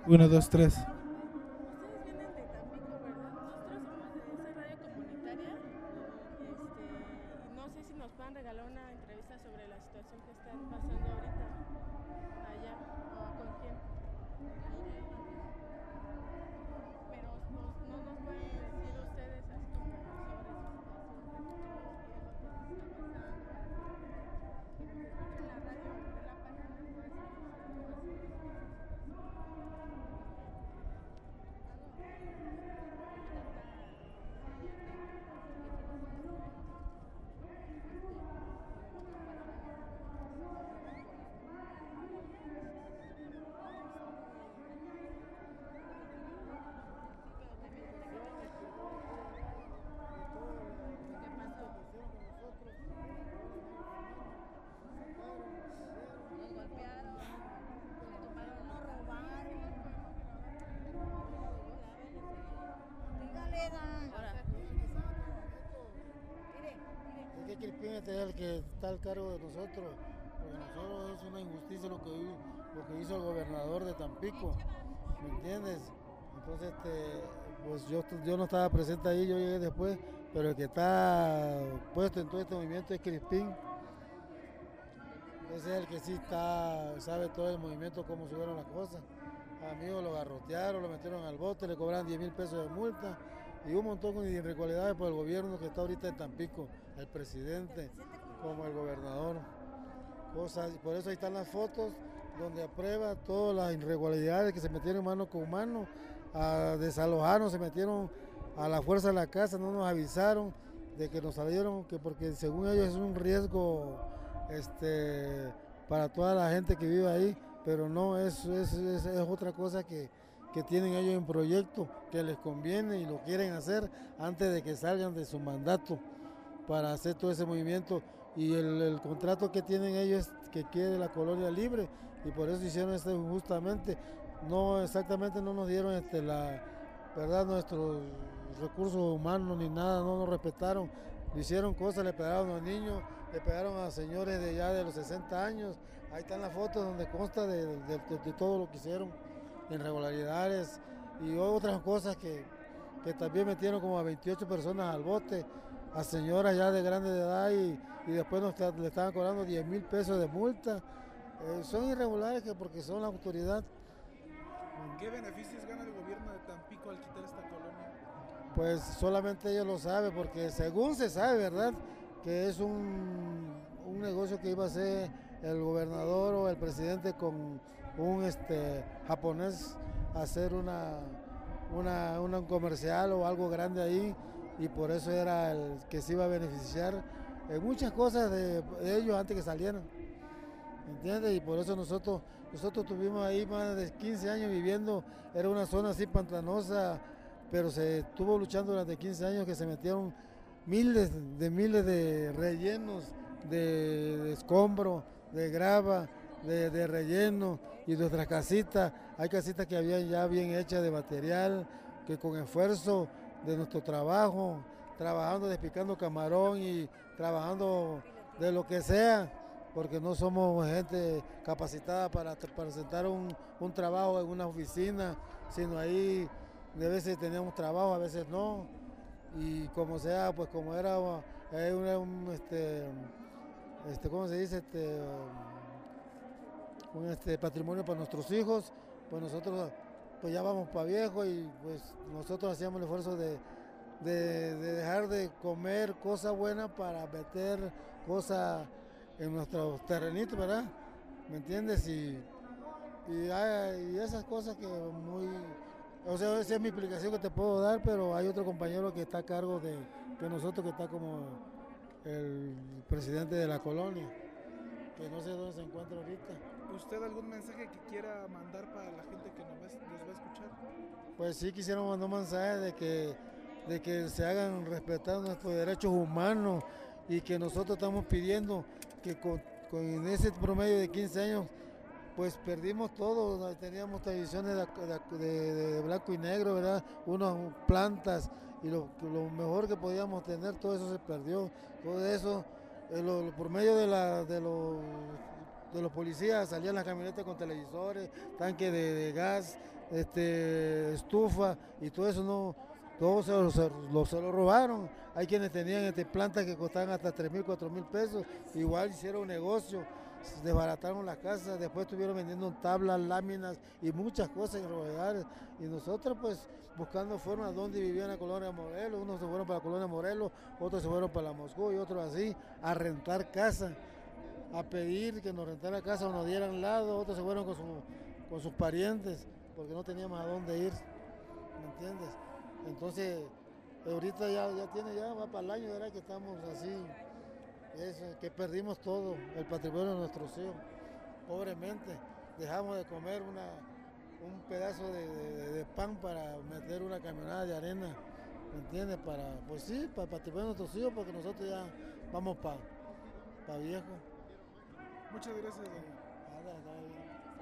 Uno, dos, tres. Ustedes vienen de Tampico, ¿verdad? Nosotros somos de esa radio comunitaria. Y no sé si nos puedan regalar una entrevista sobre la situación que están pasando ahorita allá o con quién. Pero no nos pueden decir ustedes así como sobre su situación, qué es lo que les está pasando, que nos escuchen la radio de la página pueda saber más o menos qué es su situación. ¿Qué pasó? Nos golpearon, nos tumbaron, nos robaron. Dígale, Dan. Ahora. Es que Crispín este es el que está al cargo de nosotros, porque nosotros es una injusticia lo que hizo el gobernador de Tampico, ¿me entiendes? Entonces, pues yo no estaba presente ahí, yo llegué después, pero el que está puesto en todo este movimiento es Crispín. Ese es el que sí sabe todo el movimiento, cómo subieron las cosas. Amigos lo garrotearon, lo metieron al bote, le cobraron 10,000 pesos de multa y un montón de irregularidades por el gobierno que está ahorita en Tampico, el presidente como el gobernador. Cosas, por eso ahí están las fotos donde aprueba todas las irregularidades que se metieron mano con mano, a desalojarnos, se metieron a la fuerza de la casa, no nos avisaron de que nos salieron, que porque según ellos es un riesgo para toda la gente que vive ahí, pero no, es otra cosa que tienen ellos en proyecto, que les conviene y lo quieren hacer antes de que salgan de su mandato para hacer todo ese movimiento. Y el contrato que tienen ellos es que quede la colonia libre y por eso hicieron esto justamente. No exactamente no nos dieron la verdad nuestros recursos humanos ni nada, no nos respetaron. Le hicieron cosas, le pegaron a los niños, le pegaron a señores de ya de los 60 años. Ahí están las fotos donde consta de todo lo que hicieron, irregularidades y otras cosas que también metieron como a 28 personas al bote, a señoras ya de grande edad y después le estaban cobrando 10,000 pesos de multa. Son irregulares porque son la autoridad. ¿Qué beneficios gana el gobierno de Tampico al quitar esta colonia? Pues solamente ellos lo saben, porque según se sabe, ¿verdad? Que es un negocio que iba a hacer el gobernador o el presidente con un japonés a hacer un comercial o algo grande ahí, y por eso era el que se iba a beneficiar en muchas cosas de ellos antes que salieran. ¿Entiendes? Y por eso nosotros tuvimos ahí más de 15 años viviendo, era una zona así pantanosa, pero se estuvo luchando durante 15 años que se metieron miles de rellenos, de escombro, de grava, de relleno y nuestras casitas, hay casitas que habían ya bien hechas de material, que con esfuerzo de nuestro trabajo, trabajando, despicando camarón y trabajando de lo que sea, porque no somos gente capacitada para sentar un trabajo en una oficina, sino ahí de veces teníamos trabajo, a veces no, y como sea, pues como era ¿cómo se dice? Un patrimonio para nuestros hijos, pues nosotros pues ya vamos para viejo y pues nosotros hacíamos el esfuerzo de dejar de comer cosas buenas para meter cosas en nuestros terrenitos, ¿verdad? ¿Me entiendes? Y esas cosas que o sea, esa es mi explicación que te puedo dar, pero hay otro compañero que está a cargo de nosotros, que está como el presidente de la colonia, que no sé dónde se encuentra ahorita. ¿Usted algún mensaje que quiera mandar para la gente que nos va a escuchar? Pues sí, quisiéramos mandar un mensaje de que se hagan respetar nuestros derechos humanos y que nosotros estamos pidiendo que con ese promedio de 15 años pues perdimos todo, teníamos televisiones de blanco y negro, ¿verdad? Unas plantas y lo mejor que podíamos tener, todo eso se perdió, todo eso, por medio de los policías salían las camionetas con televisores, tanques de gas, estufa y todo eso no, todo se lo robaron. Hay quienes tenían plantas que costaban hasta 3,000, 4,000 pesos, igual hicieron negocio, desbarataron las casas, después estuvieron vendiendo tablas, láminas y muchas cosas en Rovedales. Y nosotros pues buscando formas donde vivían en la colonia Morelos, unos se fueron para la colonia Morelos, otros se fueron para la Moscú y otros así, a rentar casa, a pedir que nos rentara casa o nos dieran lado, otros se fueron con sus parientes, porque no teníamos a dónde ir, ¿me entiendes? Entonces, ahorita ya va para el año, ¿verdad? Que estamos así, que perdimos todo, el patrimonio de nuestros hijos, pobremente, dejamos de comer un pedazo de pan para meter una camionada de arena, ¿me entiendes? Pues sí, para el patrimonio de nuestros hijos, porque nosotros ya vamos para viejo. Muchas gracias, don